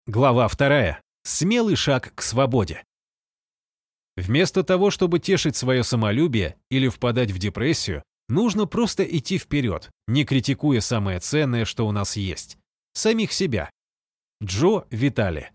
Глава 2. Смелый шаг к свободе. Вместо того, чтобы тешить свое самолюбие или впадать в депрессию, нужно просто идти вперед, не критикуя самое ценное, что у нас есть – самих себя. Джо Витали.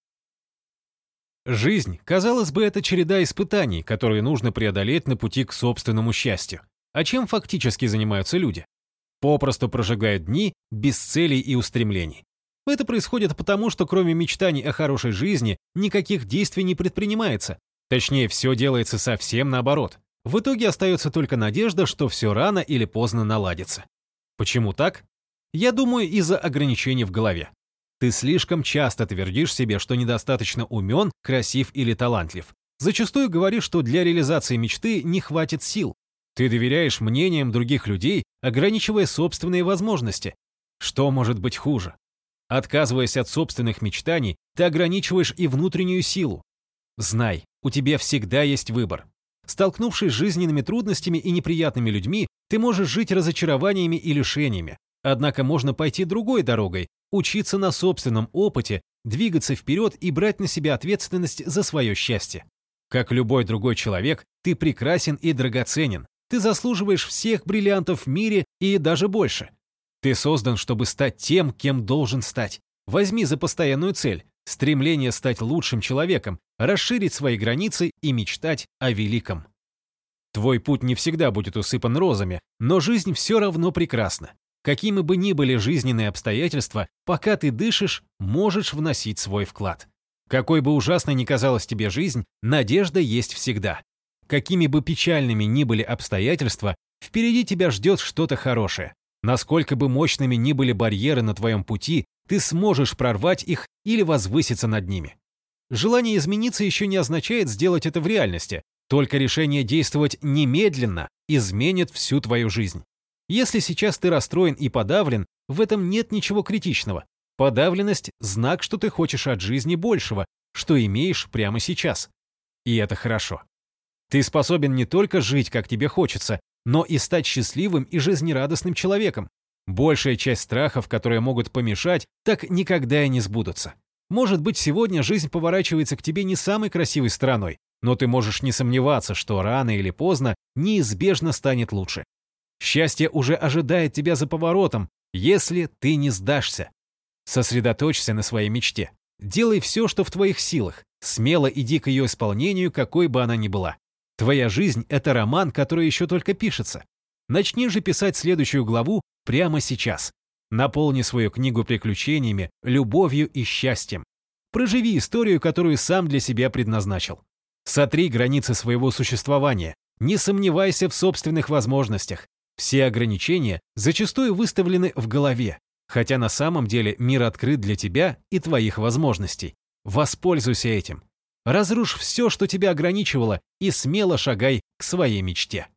Жизнь, казалось бы, это череда испытаний, которые нужно преодолеть на пути к собственному счастью. А чем фактически занимаются люди? Попросту прожигают дни без целей и устремлений. Это происходит потому, что кроме мечтаний о хорошей жизни никаких действий не предпринимается. Точнее, все делается совсем наоборот. В итоге остается только надежда, что все рано или поздно наладится. Почему так? Я думаю, из-за ограничений в голове. Ты слишком часто твердишь себе, что недостаточно умен, красив или талантлив. Зачастую говоришь, что для реализации мечты не хватит сил. Ты доверяешь мнениям других людей, ограничивая собственные возможности. Что может быть хуже? Отказываясь от собственных мечтаний, ты ограничиваешь и внутреннюю силу. Знай, у тебя всегда есть выбор. Столкнувшись с жизненными трудностями и неприятными людьми, ты можешь жить разочарованиями и лишениями. Однако можно пойти другой дорогой, учиться на собственном опыте, двигаться вперед и брать на себя ответственность за свое счастье. Как любой другой человек, ты прекрасен и драгоценен. Ты заслуживаешь всех бриллиантов в мире и даже больше. Ты создан, чтобы стать тем, кем должен стать. Возьми за постоянную цель стремление стать лучшим человеком, расширить свои границы и мечтать о великом. Твой путь не всегда будет усыпан розами, но жизнь все равно прекрасна. Какими бы ни были жизненные обстоятельства, пока ты дышишь, можешь вносить свой вклад. Какой бы ужасной ни казалась тебе жизнь, надежда есть всегда. Какими бы печальными ни были обстоятельства, впереди тебя ждет что-то хорошее. Насколько бы мощными ни были барьеры на твоем пути, ты сможешь прорвать их или возвыситься над ними. Желание измениться еще не означает сделать это в реальности. Только решение действовать немедленно изменит всю твою жизнь. Если сейчас ты расстроен и подавлен, в этом нет ничего критичного. Подавленность – знак, что ты хочешь от жизни большего, что имеешь прямо сейчас. И это хорошо. Ты способен не только жить, как тебе хочется, но и стать счастливым и жизнерадостным человеком. Большая часть страхов, которые могут помешать, так никогда и не сбудутся. Может быть, сегодня жизнь поворачивается к тебе не самой красивой стороной, но ты можешь не сомневаться, что рано или поздно неизбежно станет лучше. Счастье уже ожидает тебя за поворотом, если ты не сдашься. Сосредоточься на своей мечте. Делай все, что в твоих силах. Смело иди к ее исполнению, какой бы она ни была. Твоя жизнь – это роман, который еще только пишется. Начни же писать следующую главу прямо сейчас. Наполни свою книгу приключениями, любовью и счастьем. Проживи историю, которую сам для себя предназначил. Сотри границы своего существования. Не сомневайся в собственных возможностях. Все ограничения зачастую выставлены в голове, хотя на самом деле мир открыт для тебя и твоих возможностей. Воспользуйся этим. Разрушь все, что тебя ограничивало, и смело шагай к своей мечте.